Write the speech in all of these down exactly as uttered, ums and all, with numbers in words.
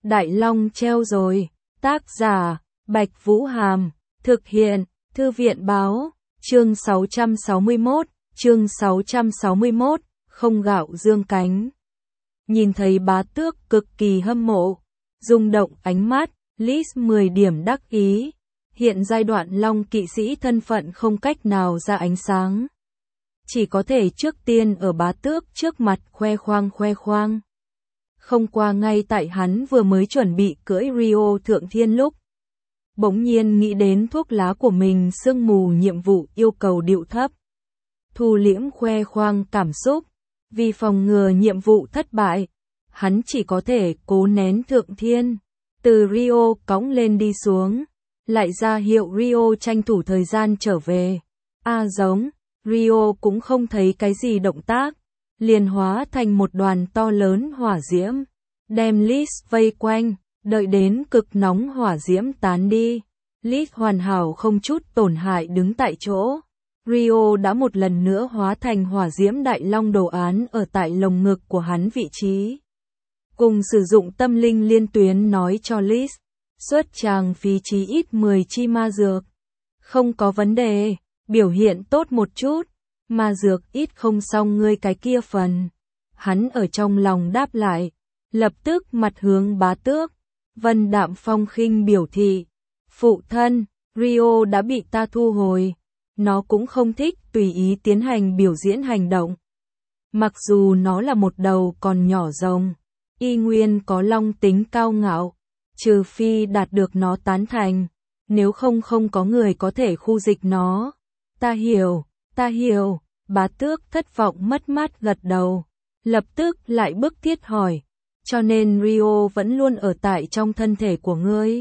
Đại Long treo rồi. Tác giả, Bạch Vũ Hàm. Thực hiện, Thư viện Báo. Chương sáu trăm sáu mươi mốt, chương sáu trăm sáu mươi mốt, không gạo dương cánh. Nhìn thấy Bá Tước cực kỳ hâm mộ, rung động ánh mắt, Liz mười điểm đắc ý. Hiện giai đoạn Long kỵ sĩ thân phận không cách nào ra ánh sáng. Chỉ có thể trước tiên ở Bá Tước trước mặt khoe khoang khoe khoang. Không qua ngay tại hắn vừa mới chuẩn bị cưỡi Rio Thượng Thiên lúc. Bỗng nhiên nghĩ đến thuốc lá của mình sương mù nhiệm vụ yêu cầu điệu thấp. Thu liễm khoe khoang cảm xúc, vì phòng ngừa nhiệm vụ thất bại, hắn chỉ có thể cố nén Thượng Thiên. Từ Rio cõng lên đi xuống, lại ra hiệu Rio tranh thủ thời gian trở về. A à, giống, Rio cũng không thấy cái gì động tác, liền hóa thành một đoàn to lớn hỏa diễm, đem Liz vây quanh, đợi đến cực nóng hỏa diễm tán đi. Liz hoàn hảo không chút tổn hại đứng tại chỗ. Rio đã một lần nữa hóa thành hỏa diễm đại long đồ án ở tại lồng ngực của hắn vị trí. Cùng sử dụng tâm linh liên tuyến nói cho Liz, xuất tràng phí chí ít mười chi ma dược. Không có vấn đề, biểu hiện tốt một chút, ma dược ít không xong ngươi cái kia phần. Hắn ở trong lòng đáp lại, lập tức mặt hướng Bá Tước. Vân đạm phong khinh biểu thị, phụ thân, Rio đã bị ta thu hồi. Nó cũng không thích tùy ý tiến hành biểu diễn hành động. Mặc dù nó là một đầu còn nhỏ rồng, y nguyên có long tính cao ngạo, trừ phi đạt được nó tán thành, nếu không không có người có thể khu dịch nó. Ta hiểu, ta hiểu, Bá Tước thất vọng mất mát gật đầu, lập tức lại bức thiết hỏi, cho nên Rio vẫn luôn ở tại trong thân thể của ngươi.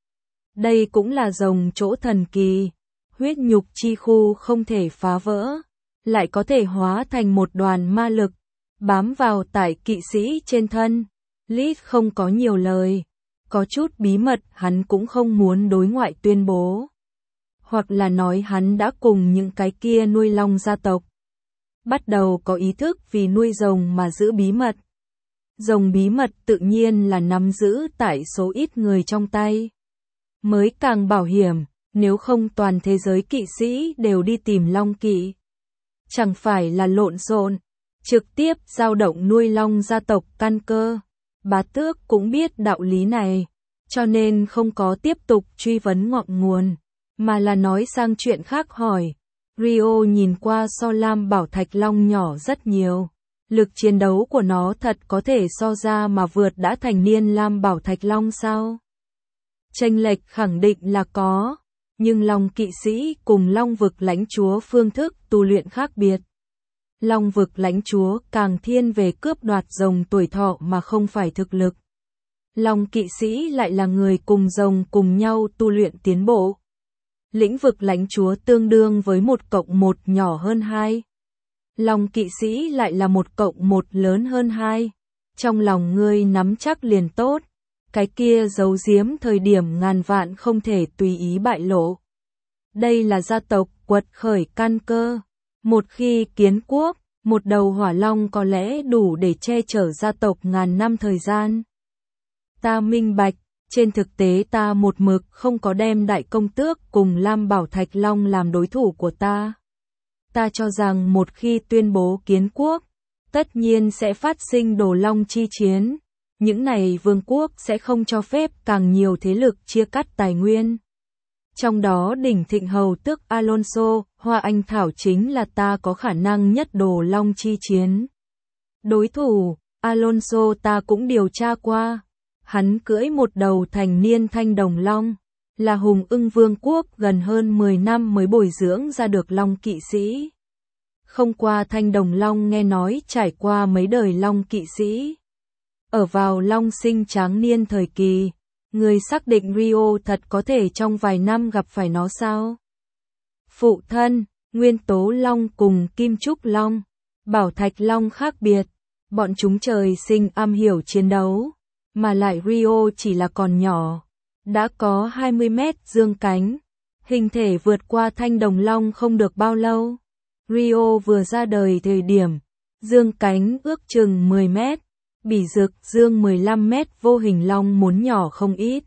Đây cũng là rồng chỗ thần kỳ, huyết nhục chi khu không thể phá vỡ, lại có thể hóa thành một đoàn ma lực, bám vào tại kỵ sĩ trên thân. Liz không có nhiều lời, có chút bí mật hắn cũng không muốn đối ngoại tuyên bố. Hoặc là nói hắn đã cùng những cái kia nuôi long gia tộc bắt đầu có ý thức vì nuôi rồng mà giữ bí mật. Rồng bí mật tự nhiên là nắm giữ tại số ít người trong tay. Mới càng bảo hiểm, nếu không toàn thế giới kỵ sĩ đều đi tìm long kỵ. Chẳng phải là lộn xộn, trực tiếp dao động nuôi long gia tộc căn cơ. Bá Tước cũng biết đạo lý này, cho nên không có tiếp tục truy vấn ngọn nguồn, mà là nói sang chuyện khác hỏi. Rio nhìn qua so Lam Bảo Thạch Long nhỏ rất nhiều. Lực chiến đấu của nó thật có thể so ra mà vượt đã thành niên Lam Bảo Thạch Long sao? Chênh lệch khẳng định là có, nhưng Long kỵ sĩ cùng Long vực lãnh chúa phương thức tu luyện khác biệt. Long vực lãnh chúa càng thiên về cướp đoạt rồng tuổi thọ mà không phải thực lực. Long kỵ sĩ lại là người cùng rồng cùng nhau tu luyện tiến bộ. Lĩnh vực lãnh chúa tương đương với một cộng một nhỏ hơn hai. Long kỵ sĩ lại là một cộng một lớn hơn hai. Trong lòng ngươi nắm chắc liền tốt. Cái kia giấu giếm thời điểm ngàn vạn không thể tùy ý bại lộ. Đây là gia tộc quật khởi căn cơ. Một khi kiến quốc, một đầu hỏa long có lẽ đủ để che chở gia tộc ngàn năm thời gian. Ta minh bạch, trên thực tế ta một mực không có đem đại công tước cùng Lam Bảo Thạch Long làm đối thủ của ta. Ta cho rằng một khi tuyên bố kiến quốc, tất nhiên sẽ phát sinh đồ long chi chiến. Những này vương quốc sẽ không cho phép càng nhiều thế lực chia cắt tài nguyên. Trong đó đỉnh thịnh hầu tước Alonso, Hoa Anh Thảo chính là ta có khả năng nhất đồ long chi chiến. Đối thủ, Alonso ta cũng điều tra qua. Hắn cưỡi một đầu thành niên thanh đồng long, là hùng ưng vương quốc gần hơn mười năm mới bồi dưỡng ra được long kỵ sĩ. Không qua thanh đồng long nghe nói trải qua mấy đời long kỵ sĩ. Ở vào long sinh tráng niên thời kỳ, người xác định Rio thật có thể trong vài năm gặp phải nó sao? Phụ thân, nguyên tố long cùng kim trúc long, bảo thạch long khác biệt, bọn chúng trời sinh am hiểu chiến đấu, mà lại Rio chỉ là còn nhỏ, đã có hai mươi mét dương cánh, hình thể vượt qua thanh đồng long không được bao lâu. Rio vừa ra đời thời điểm, dương cánh ước chừng mười mét, Bỉ Dực Dương mười lăm mét vô hình long muốn nhỏ không ít.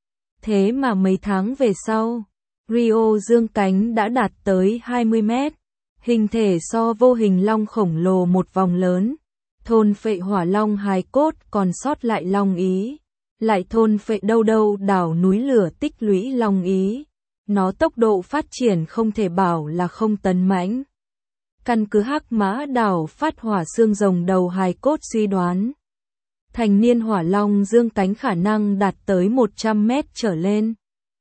Thế mà mấy tháng về sau, Rio dương cánh đã đạt tới hai mươi mét. Hình thể so vô hình long khổng lồ một vòng lớn. Thôn phệ hỏa long hài cốt còn sót lại long ý. Lại thôn phệ đâu đâu đảo núi lửa tích lũy long ý. Nó tốc độ phát triển không thể bảo là không tấn mãnh. Căn cứ Hắc Mã đảo phát hỏa xương rồng đầu hài cốt suy đoán. Thành niên hỏa long dương cánh khả năng đạt tới một trăm mét trở lên.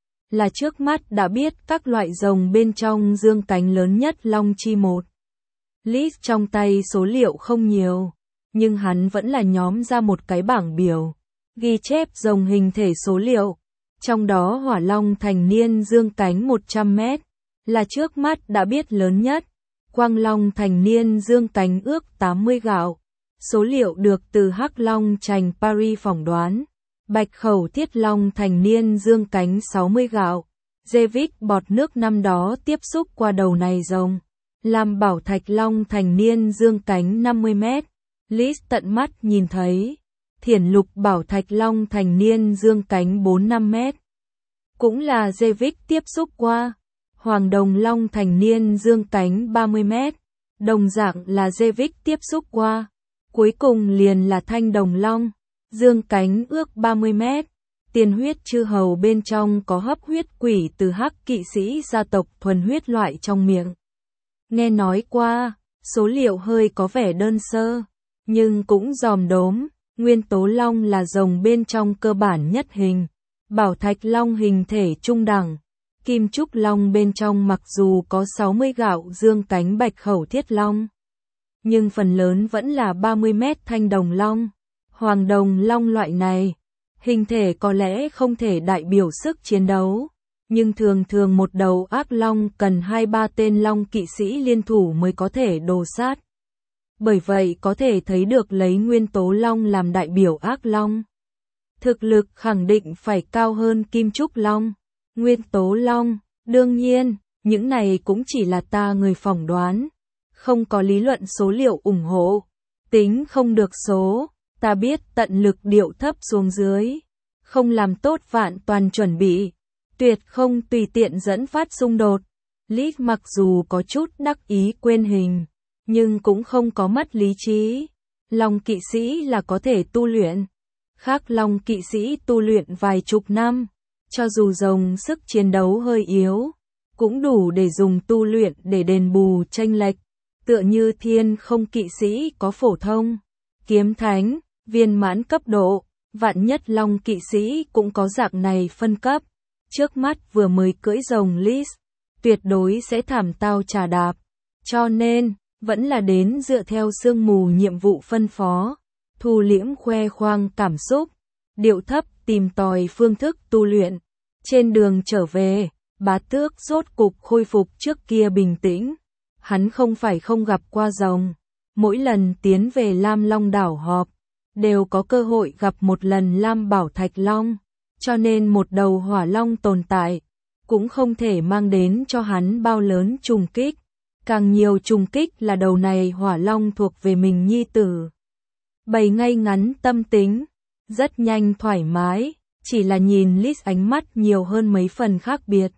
Là trước mắt đã biết các loại rồng bên trong dương cánh lớn nhất long chi một. List trong tay số liệu không nhiều, nhưng hắn vẫn là nhóm ra một cái bảng biểu, ghi chép rồng hình thể số liệu. Trong đó hỏa long thành niên dương cánh một trăm mét, là trước mắt đã biết lớn nhất. Quang long thành niên dương cánh ước tám mươi gạo. Số liệu được từ Hắc Long Trành Paris phỏng đoán. Bạch khẩu thiết long thành niên dương cánh sáu mươi gạo. Jevic bọt nước năm đó tiếp xúc qua đầu này rồng. Làm bảo thạch long thành niên dương cánh năm mươi mét. List tận mắt nhìn thấy. Thiển lục bảo thạch long thành niên dương cánh bốn mươi lăm mét. Cũng là Jevic tiếp xúc qua. Hoàng đồng long thành niên dương cánh ba mươi mét. Đồng dạng là Jevic tiếp xúc qua. Cuối cùng liền là thanh đồng long. Dương cánh ước ba mươi mét. Tiền huyết chư hầu bên trong có hấp huyết quỷ từ Hắc kỵ sĩ gia tộc thuần huyết loại trong miệng. Nghe nói qua, số liệu hơi có vẻ đơn sơ, nhưng cũng dòm đốm. Nguyên tố long là rồng bên trong cơ bản nhất hình. Bảo thạch long hình thể trung đẳng. Kim trúc long bên trong mặc dù có sáu mươi gạo dương cánh bạch khẩu thiết long, nhưng phần lớn vẫn là ba mươi mét thanh đồng long. Hoàng đồng long loại này, hình thể có lẽ không thể đại biểu sức chiến đấu, nhưng thường thường một đầu ác long cần hai ba tên long kỵ sĩ liên thủ mới có thể đồ sát. Bởi vậy có thể thấy được lấy nguyên tố long làm đại biểu ác long, thực lực khẳng định phải cao hơn kim trúc long. Nguyên tố long, đương nhiên, những này cũng chỉ là ta người phỏng đoán, không có lý luận số liệu ủng hộ, tính không được số, ta biết tận lực điệu thấp xuống dưới, không làm tốt vạn toàn chuẩn bị, tuyệt không tùy tiện dẫn phát xung đột. Lít mặc dù có chút đắc ý quên hình, nhưng cũng không có mất lý trí. Long kỵ sĩ là có thể tu luyện, khác long kỵ sĩ tu luyện vài chục năm. Cho dù rồng sức chiến đấu hơi yếu, cũng đủ để dùng tu luyện để đền bù chênh lệch. Tựa như thiên không kỵ sĩ có phổ thông, kiếm thánh, viên mãn cấp độ, vạn nhất long kỵ sĩ cũng có dạng này phân cấp. Trước mắt vừa mới cưỡi rồng List, tuyệt đối sẽ thảm tao trà đạp. Cho nên, vẫn là đến dựa theo sương mù nhiệm vụ phân phó, thu liễm khoe khoang cảm xúc, điệu thấp tìm tòi phương thức tu luyện. Trên đường trở về, Bá Tước rốt cục khôi phục trước kia bình tĩnh. Hắn không phải không gặp qua rồng, mỗi lần tiến về Lam Long đảo họp, đều có cơ hội gặp một lần Lam Bảo Thạch Long, cho nên một đầu hỏa long tồn tại, cũng không thể mang đến cho hắn bao lớn trùng kích. Càng nhiều trùng kích là đầu này hỏa long thuộc về mình nhi tử. Bày ngay ngắn tâm tính, rất nhanh thoải mái, chỉ là nhìn List ánh mắt nhiều hơn mấy phần khác biệt.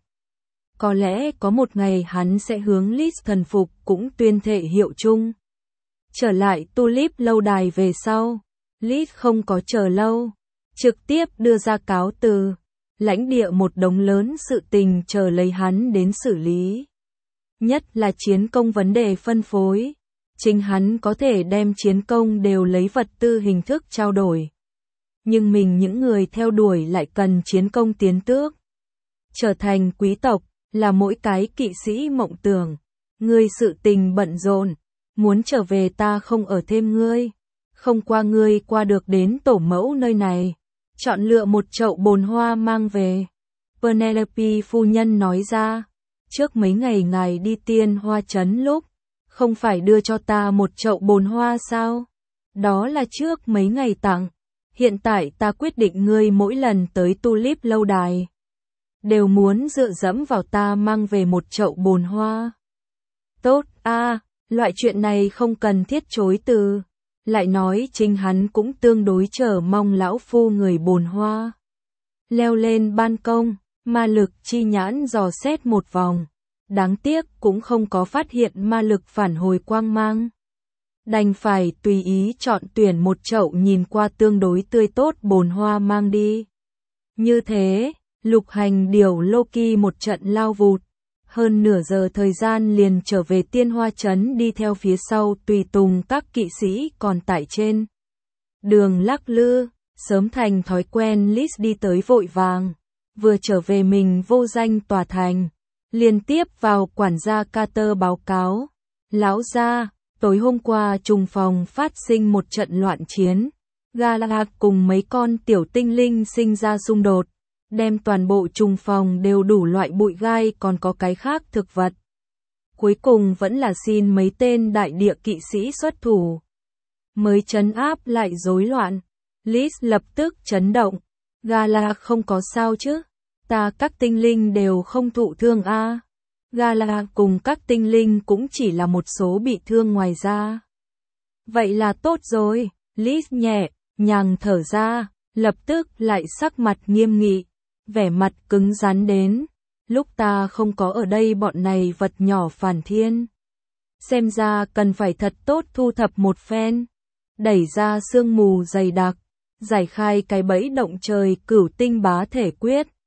Có lẽ có một ngày hắn sẽ hướng List thần phục cũng tuyên thệ hiệu chung. Trở lại Tulip lâu đài về sau, List không có chờ lâu, trực tiếp đưa ra cáo từ, lãnh địa một đống lớn sự tình chờ lấy hắn đến xử lý. Nhất là chiến công vấn đề phân phối, chính hắn có thể đem chiến công đều lấy vật tư hình thức trao đổi. Nhưng mình những người theo đuổi lại cần chiến công tiến tước. Trở thành quý tộc là mỗi cái kỵ sĩ mộng tưởng. Ngươi sự tình bận rộn, muốn trở về ta không ở thêm ngươi, không qua ngươi qua được đến tổ mẫu nơi này, chọn lựa một chậu bồn hoa mang về. Penelope phu nhân nói ra, trước mấy ngày ngài đi tiên hoa trấn lúc, không phải đưa cho ta một chậu bồn hoa sao? Đó là trước mấy ngày tặng. Hiện tại ta quyết định ngươi mỗi lần tới Tulip lâu đài, đều muốn dựa dẫm vào ta mang về một chậu bồn hoa. Tốt a, à, loại chuyện này không cần thiết chối từ. lại nói chính hắn cũng tương đối chờ mong lão phu người Bồn Hoa. Leo lên ban công, ma lực chi nhãn dò xét một vòng, đáng tiếc cũng không có phát hiện ma lực phản hồi quang mang. Đành phải tùy ý chọn tuyển một chậu nhìn qua tương đối tươi tốt Bồn Hoa mang đi. Như thế, Lục Hành điều Loki một trận lao vụt, hơn nửa giờ thời gian liền trở về Tiên Hoa Trấn, đi theo phía sau tùy tùng các kỵ sĩ còn tại trên đường lắc lư, sớm thành thói quen Liz đi tới vội vàng, vừa trở về mình vô danh tòa thành, liên tiếp vào quản gia Carter báo cáo, lão gia, tối hôm qua trùng phòng phát sinh một trận loạn chiến, Galahad cùng mấy con tiểu tinh linh sinh ra xung đột, đem toàn bộ trùng phòng đều đủ loại bụi gai, còn có cái khác thực vật. Cuối cùng vẫn là xin mấy tên đại địa kỵ sĩ xuất thủ, mới trấn áp lại rối loạn. Liz lập tức chấn động, Galahad không có sao chứ, ta các tinh linh đều không thụ thương a. À. Galahad cùng các tinh linh cũng chỉ là một số bị thương ngoài ra. Vậy là tốt rồi, Liz nhẹ nhàng thở ra, lập tức lại sắc mặt nghiêm nghị, vẻ mặt cứng rắn đến, lúc ta không có ở đây bọn này vật nhỏ phản thiên. Xem ra cần phải thật tốt thu thập một phen, đẩy ra sương mù dày đặc, giải khai cái bẫy động trời cửu tinh bá thể quyết.